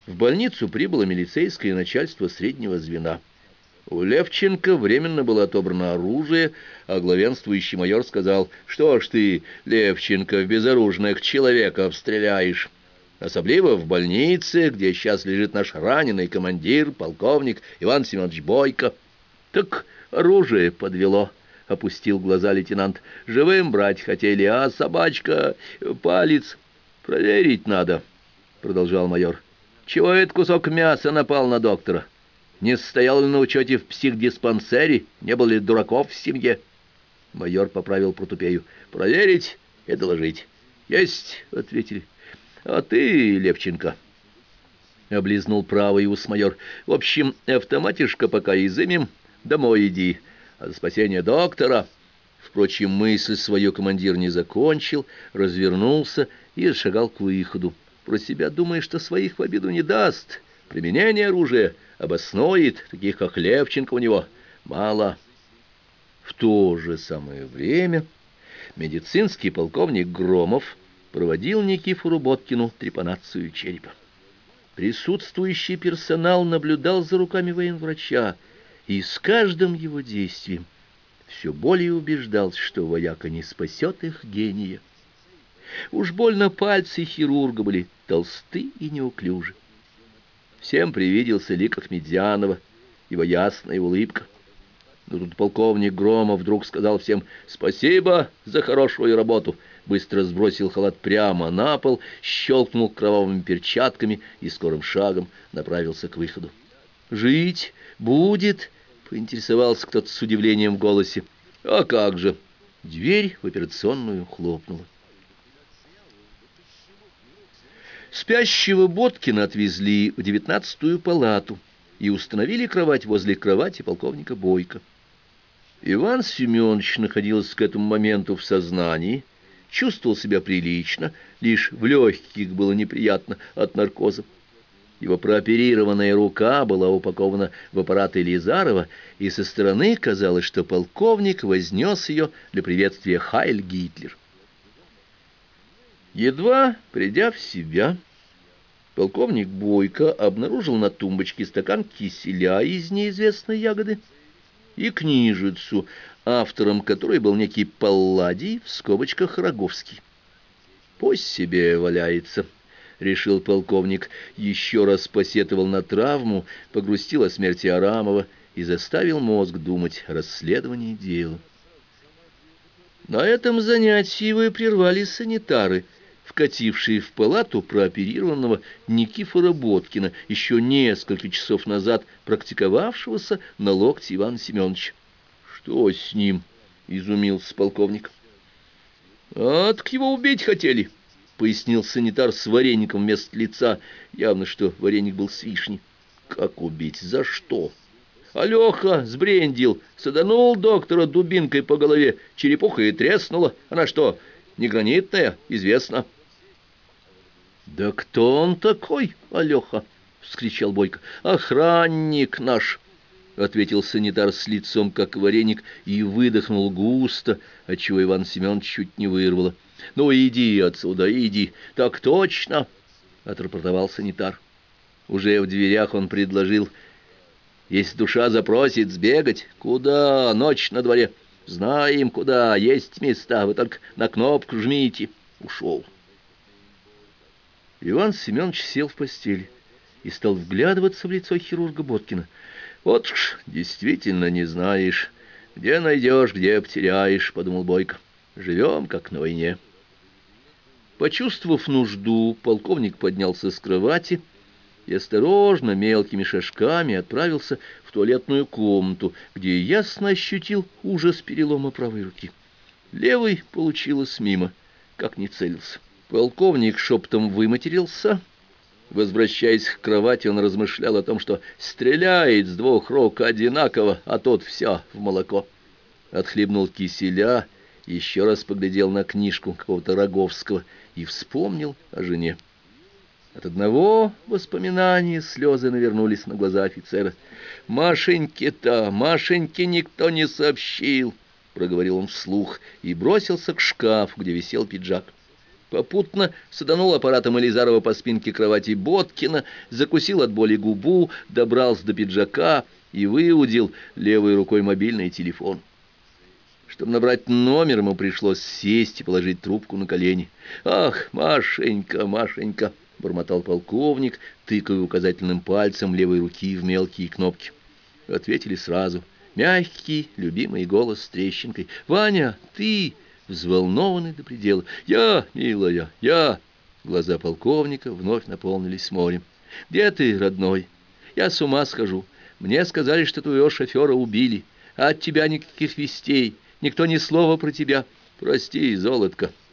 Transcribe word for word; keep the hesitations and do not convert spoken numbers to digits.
В больницу прибыло милицейское начальство среднего звена. У Левченко временно было отобрано оружие, а главенствующий майор сказал: «Что ж ты, Левченко, в безоружных человека стреляешь? Особливо в больнице, где сейчас лежит наш раненый командир, полковник Иван Семенович Бойко». «Так оружие подвело», — опустил глаза лейтенант. «Живым брать хотели, а собачка, палец проверить надо», — продолжал майор. «Чего этот кусок мяса напал на доктора? Не стоял ли на учете в психдиспансере? Не было ли дураков в семье?» Майор поправил портупею. «Проверить и доложить». «Есть», — ответили. «А ты, Левченко», — облизнул правый ус майор, — «в общем, автоматишка пока изымем, домой иди, а за спасение доктора...» Впрочем, мысль свою командир не закончил, развернулся и шагал к выходу, про себя думая, что своих в обиду не даст. Применение оружия обоснует, таких как Левченко у него мало. В то же самое время медицинский полковник Громов проводил Никифору Боткину трепанацию черепа. Присутствующий персонал наблюдал за руками военврача, и с каждым его действием все более убеждался, что вояка не спасет их гения. Уж больно пальцы хирурга были толсты и неуклюжи. Всем привиделся лик Ахмедзянова, его ясная улыбка. Но тут полковник Громов вдруг сказал всем «Спасибо за хорошую работу», быстро сбросил халат прямо на пол, щелкнул кровавыми перчатками и скорым шагом направился к выходу. «Жить будет?» — поинтересовался кто-то с удивлением в голосе. «А как же!» Дверь в операционную хлопнула. Спящего Боткина отвезли в девятнадцатую палату и установили кровать возле кровати полковника Бойко. Иван Семенович находился к этому моменту в сознании, чувствовал себя прилично, лишь в легких было неприятно от наркоза. Его прооперированная рука была упакована в аппарат Елизарова, и со стороны казалось, что полковник вознес ее для приветствия «Хайль Гитлер». Едва придя в себя, полковник Бойко обнаружил на тумбочке стакан киселя из неизвестной ягоды и книжицу, автором которой был некий Палладий, в скобочках Роговский. «Пусть себе валяется», — решил полковник, еще раз посетовал на травму, погрустил о смерти Арамова и заставил мозг думать о расследовании дела. На этом занятии его прервали санитары, вкатившие в палату прооперированного Никифора Боткина, еще несколько часов назад практиковавшегося на локте Ивана Семеновича. «Что с ним?» — изумился полковник. «А так его убить хотели», — пояснил санитар с вареником вместо лица. Явно, что вареник был с вишней. «Как убить? За что?» «Алёха сбрендил, саданул доктора дубинкой по голове, черепуха и треснула. Она что, не гранитная? Известно». «Да кто он такой, Алёха?» — вскричал Бойко. «Охранник наш», — ответил санитар с лицом, как вареник, и выдохнул густо, отчего Иван Семенович чуть не вырвало. «Ну, иди отсюда, иди!» «Так точно!» — отрапортовал санитар. Уже в дверях он предложил: «Если душа запросит, сбегать». «Куда? Ночь на дворе». «Знаем, куда. Есть места. Вы только на кнопку жмите». Ушел. Иван Семенович сел в постели и стал вглядываться в лицо хирурга Боткина. «Вот уж действительно не знаешь, где найдешь, где потеряешь», — подумал Бойко. «Живем, как на войне». Почувствовав нужду, полковник поднялся с кровати и осторожно, мелкими шажками отправился в туалетную комнату, где ясно ощутил ужас перелома правой руки. Левой получилось мимо, как не целился. Полковник шепотом выматерился. Возвращаясь к кровати, он размышлял о том, что стреляет с двух рук одинаково, а тот все в молоко. Отхлебнул киселя, еще раз поглядел на книжку какого-то Роговского и вспомнил о жене. От одного воспоминания слезы навернулись на глаза офицера. «Машеньке-то, Машеньке никто не сообщил», — проговорил он вслух и бросился к шкафу, где висел пиджак. Попутно саданул аппаратом Элизарова по спинке кровати Боткина, закусил от боли губу, добрался до пиджака и выудил левой рукой мобильный телефон. Чтобы набрать номер, ему пришлось сесть и положить трубку на колени. «Ах, Машенька, Машенька!» — бормотал полковник, тыкая указательным пальцем левой руки в мелкие кнопки. Ответили сразу. Мягкий, любимый голос с трещинкой. «Ваня, ты?» — взволнованный до предела. «Я, милая, я!» Глаза полковника вновь наполнились морем. «Где ты, родной? Я с ума схожу. Мне сказали, что твоего шофера убили, а от тебя никаких вестей. Никто ни слова про тебя. Прости, золотко.